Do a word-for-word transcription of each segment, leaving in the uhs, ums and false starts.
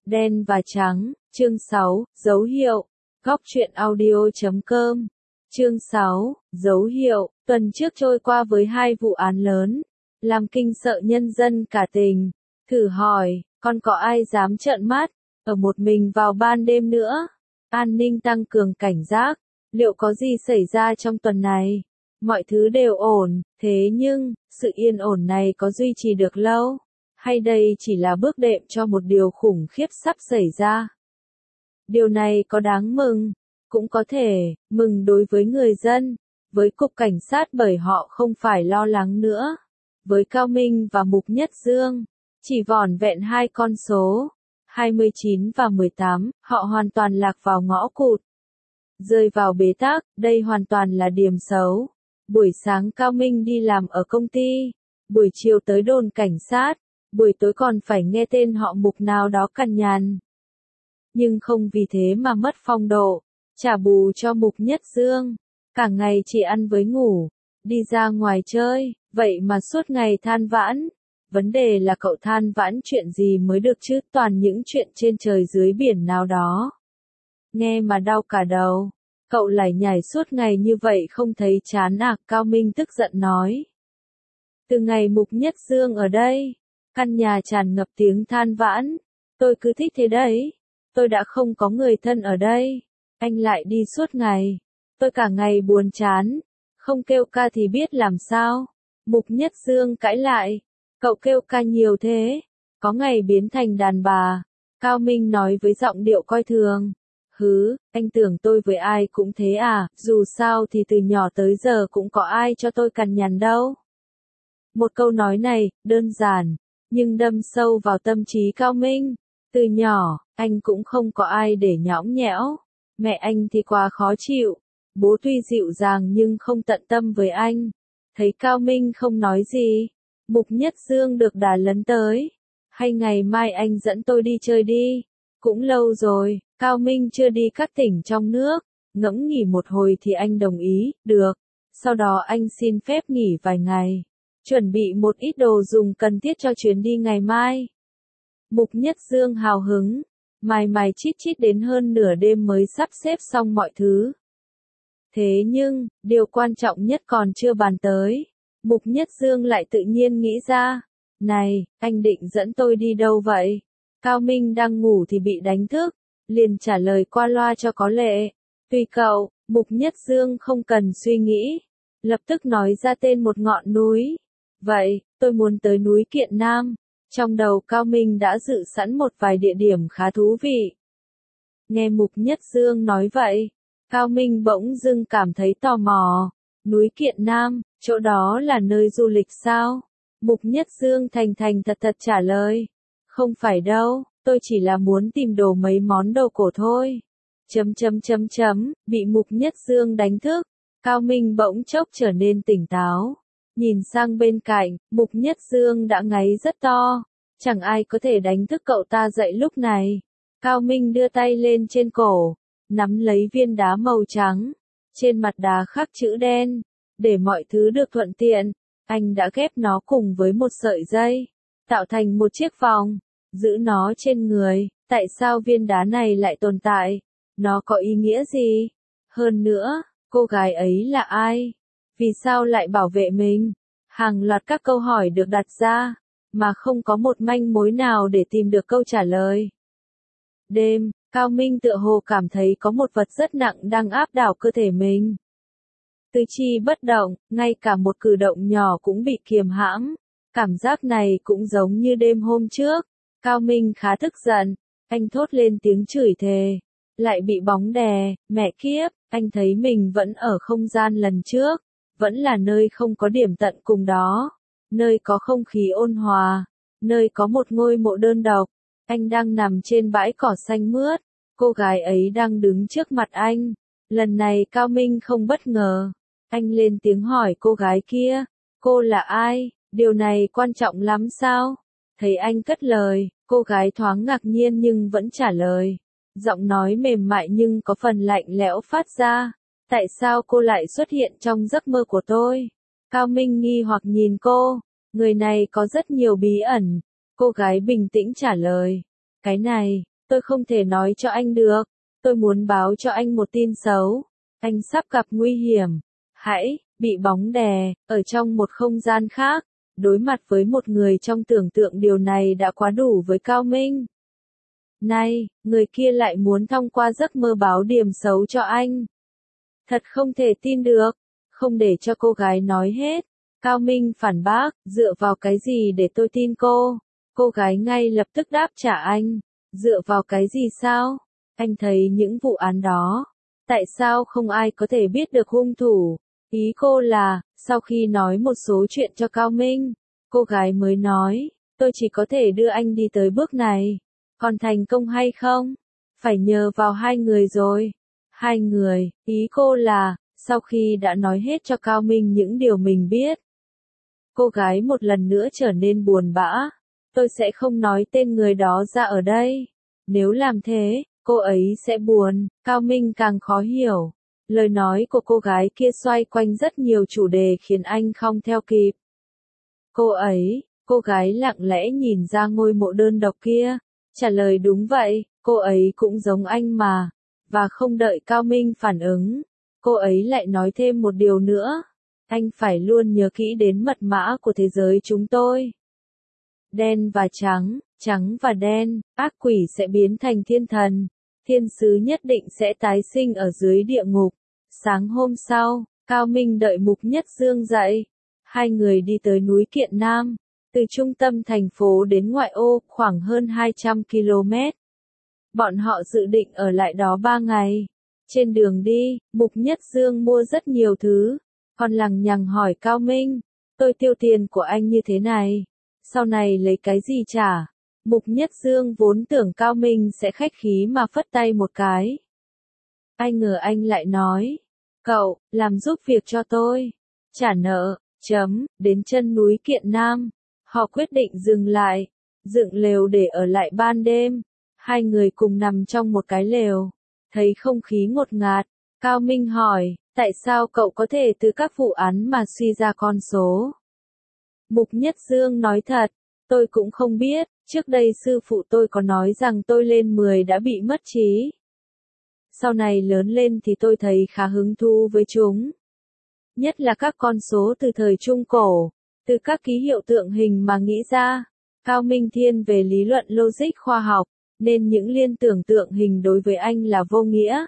Đen và trắng, chương sáu, dấu hiệu, góc truyện audio chấm com. Chương sáu, dấu hiệu, tuần trước trôi qua với hai vụ án lớn, làm kinh sợ nhân dân cả tỉnh. Thử hỏi, còn có ai dám trợn mắt, ở một mình vào ban đêm nữa? An ninh tăng cường cảnh giác, liệu có gì xảy ra trong tuần này? Mọi thứ đều ổn, thế nhưng, sự yên ổn này có duy trì được lâu? Hay đây chỉ là bước đệm cho một điều khủng khiếp sắp xảy ra? Điều này có đáng mừng? Cũng có thể, mừng đối với người dân, với cục cảnh sát bởi họ không phải lo lắng nữa. Với Cao Minh và Mục Nhất Dương, chỉ vỏn vẹn hai con số, hai mươi chín và mười tám, họ hoàn toàn lạc vào ngõ cụt. Rơi vào bế tắc, đây hoàn toàn là điểm xấu. Buổi sáng Cao Minh đi làm ở công ty, buổi chiều tới đồn cảnh sát, buổi tối còn phải nghe tên họ Mục nào đó cằn nhằn. Nhưng không vì thế mà mất phong độ, trả bù cho Mục Nhất Dương. Cả ngày chỉ ăn với ngủ, đi ra ngoài chơi, vậy mà suốt ngày than vãn. Vấn đề là cậu than vãn chuyện gì mới được chứ, toàn những chuyện trên trời dưới biển nào đó. Nghe mà đau cả đầu. Cậu lải nhải suốt ngày như vậy không thấy chán à? Cao Minh tức giận nói. Từ ngày Mục Nhất Dương ở đây, căn nhà tràn ngập tiếng than vãn. Tôi cứ thích thế đấy. Tôi đã không có người thân ở đây. Anh lại đi suốt ngày. Tôi cả ngày buồn chán. Không kêu ca thì biết làm sao? Mục Nhất Dương cãi lại. Cậu kêu ca nhiều thế. Có ngày biến thành đàn bà. Cao Minh nói với giọng điệu coi thường. Hứ, anh tưởng tôi với ai cũng thế à, dù sao thì từ nhỏ tới giờ cũng có ai cho tôi cằn nhằn đâu. Một câu nói này, đơn giản, nhưng đâm sâu vào tâm trí Cao Minh. Từ nhỏ, anh cũng không có ai để nhõng nhẽo. Mẹ anh thì quá khó chịu. Bố tuy dịu dàng nhưng không tận tâm với anh. Thấy Cao Minh không nói gì, Mục Nhất Dương được đà lấn tới. Hay ngày mai anh dẫn tôi đi chơi đi. Cũng lâu rồi, Cao Minh chưa đi các tỉnh trong nước. Ngẫm nghỉ một hồi thì anh đồng ý, được. Sau đó anh xin phép nghỉ vài ngày. Chuẩn bị một ít đồ dùng cần thiết cho chuyến đi ngày mai. Mục Nhất Dương hào hứng, mài mài chít chít đến hơn nửa đêm mới sắp xếp xong mọi thứ. Thế nhưng, điều quan trọng nhất còn chưa bàn tới. Mục Nhất Dương lại tự nhiên nghĩ ra. Này, anh định dẫn tôi đi đâu vậy? Cao Minh đang ngủ thì bị đánh thức, liền trả lời qua loa cho có lệ. Tùy cậu. Mục Nhất Dương không cần suy nghĩ, lập tức nói ra tên một ngọn núi. Vậy, tôi muốn tới núi Kiện Nam. Trong đầu Cao Minh đã dự sẵn một vài địa điểm khá thú vị. Nghe Mục Nhất Dương nói vậy, Cao Minh bỗng dưng cảm thấy tò mò. Núi Kiện Nam, chỗ đó là nơi du lịch sao? Mục Nhất Dương thành thành thật thật trả lời. Không phải đâu, tôi chỉ là muốn tìm đồ mấy món đồ cổ thôi. Chấm chấm chấm chấm, bị Mục Nhất Dương đánh thức. Cao Minh bỗng chốc trở nên tỉnh táo. Nhìn sang bên cạnh, Mục Nhất Dương đã ngáy rất to. Chẳng ai có thể đánh thức cậu ta dậy lúc này. Cao Minh đưa tay lên trên cổ, nắm lấy viên đá màu trắng. Trên mặt đá khắc chữ đen. Để mọi thứ được thuận tiện, anh đã ghép nó cùng với một sợi dây, tạo thành một chiếc vòng, giữ nó trên người. Tại sao viên đá này lại tồn tại? Nó có ý nghĩa gì? Hơn nữa, cô gái ấy là ai? Vì sao lại bảo vệ mình? Hàng loạt các câu hỏi được đặt ra, mà không có một manh mối nào để tìm được câu trả lời. Đêm, Cao Minh tựa hồ cảm thấy có một vật rất nặng đang áp đảo cơ thể mình. Tứ chi bất động, ngay cả một cử động nhỏ cũng bị kiềm hãm. Cảm giác này cũng giống như đêm hôm trước. Cao Minh khá tức giận, anh thốt lên tiếng chửi thề. Lại bị bóng đè, mẹ kiếp, anh thấy mình vẫn ở không gian lần trước. Vẫn là nơi không có điểm tận cùng đó. Nơi có không khí ôn hòa. Nơi có một ngôi mộ đơn độc. Anh đang nằm trên bãi cỏ xanh mướt. Cô gái ấy đang đứng trước mặt anh. Lần này Cao Minh không bất ngờ. Anh lên tiếng hỏi cô gái kia. Cô là ai? Điều này quan trọng lắm sao? Thấy anh cất lời, cô gái thoáng ngạc nhiên nhưng vẫn trả lời. Giọng nói mềm mại nhưng có phần lạnh lẽo phát ra. Tại sao cô lại xuất hiện trong giấc mơ của tôi? Cao Minh nghi hoặc nhìn cô. Người này có rất nhiều bí ẩn. Cô gái bình tĩnh trả lời. Cái này, Tôi không thể nói cho anh được. Tôi muốn báo cho anh một tin xấu. Anh sắp gặp nguy hiểm. Hãy, bị bóng đè, ở trong một không gian khác. Đối mặt với một người trong tưởng tượng điều này đã quá đủ với Cao Minh. Này, người kia lại muốn thông qua giấc mơ báo điểm xấu cho anh. Thật không thể tin được. Không để cho cô gái nói hết. Cao Minh phản bác, dựa vào cái gì để tôi tin cô? Cô gái ngay lập tức đáp trả anh. Dựa vào cái gì sao? Anh thấy những vụ án đó. Tại sao không ai có thể biết được hung thủ? Ý cô là, sau khi nói một số chuyện cho Cao Minh, cô gái mới nói, tôi chỉ có thể đưa anh đi tới bước này. Còn thành công hay không? Phải nhờ vào hai người rồi. Hai người, ý cô là, sau khi đã nói hết cho Cao Minh những điều mình biết. Cô gái một lần nữa trở nên buồn bã. Tôi sẽ không nói tên người đó ra ở đây. Nếu làm thế, cô ấy sẽ buồn. Cao Minh càng khó hiểu. Lời nói của cô gái kia xoay quanh rất nhiều chủ đề khiến anh không theo kịp. Cô ấy, cô gái lặng lẽ nhìn ra ngôi mộ đơn độc kia. Trả lời đúng vậy, cô ấy cũng giống anh mà. Và không đợi Cao Minh phản ứng, cô ấy lại nói thêm một điều nữa. Anh phải luôn nhớ kỹ đến mật mã của thế giới chúng tôi. Đen và trắng, trắng và đen, ác quỷ sẽ biến thành thiên thần. Thiên sứ nhất định sẽ tái sinh ở dưới địa ngục. Sáng hôm sau, Cao Minh đợi Mục Nhất Dương dậy. Hai người đi tới núi Kiện Nam. Từ trung tâm thành phố đến ngoại ô, khoảng hơn hai trăm ki lô mét. Bọn họ dự định ở lại đó ba ngày. Trên đường đi, Mục Nhất Dương mua rất nhiều thứ. Còn lằng nhằng hỏi Cao Minh, tôi tiêu tiền của anh như thế này. Sau này lấy cái gì trả? Mục Nhất Dương vốn tưởng Cao Minh sẽ khách khí mà phất tay một cái. Ai ngờ anh lại nói, cậu, làm giúp việc cho tôi. Trả nợ, chấm, đến chân núi Kiện Nam. Họ quyết định dừng lại, dựng lều để ở lại ban đêm. Hai người cùng nằm trong một cái lều. Thấy không khí ngột ngạt, Cao Minh hỏi, tại sao cậu có thể từ các vụ án mà suy ra con số? Mục Nhất Dương nói thật, tôi cũng không biết, trước đây sư phụ tôi có nói rằng tôi lên mười đã bị mất trí. Sau này lớn lên thì tôi thấy khá hứng thú với chúng. Nhất là các con số từ thời Trung Cổ, từ các ký hiệu tượng hình mà nghĩ ra. Cao Minh thiên về lý luận logic khoa học, nên những liên tưởng tượng hình đối với anh là vô nghĩa.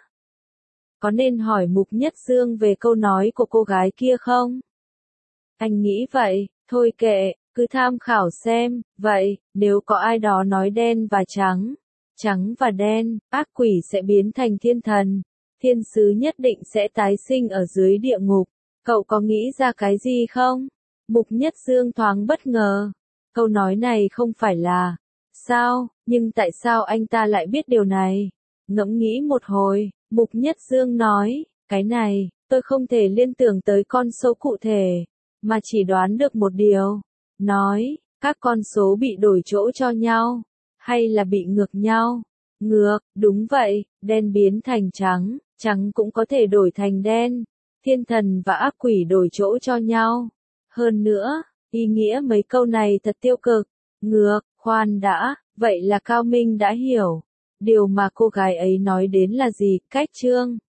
Có nên hỏi Mục Nhất Dương về câu nói của cô gái kia không? Anh nghĩ vậy, thôi kệ, cứ tham khảo xem. Vậy, nếu có ai đó nói đen và trắng, trắng và đen, ác quỷ sẽ biến thành thiên thần, thiên sứ nhất định sẽ tái sinh ở dưới địa ngục. Cậu có nghĩ ra cái gì không? Mục Nhất Dương thoáng bất ngờ. Câu nói này không phải là, sao, nhưng tại sao anh ta lại biết điều này? Ngẫm nghĩ một hồi, Mục Nhất Dương nói, cái này, tôi không thể liên tưởng tới con số cụ thể, mà chỉ đoán được một điều. Nói, các con số bị đổi chỗ cho nhau, hay là bị ngược nhau? Ngược, đúng vậy, đen biến thành trắng, trắng cũng có thể đổi thành đen. Thiên thần và ác quỷ đổi chỗ cho nhau. Hơn nữa, ý nghĩa mấy câu này thật tiêu cực. Ngược, khoan đã, vậy là Cao Minh đã hiểu. Điều mà cô gái ấy nói đến là gì? Cách chương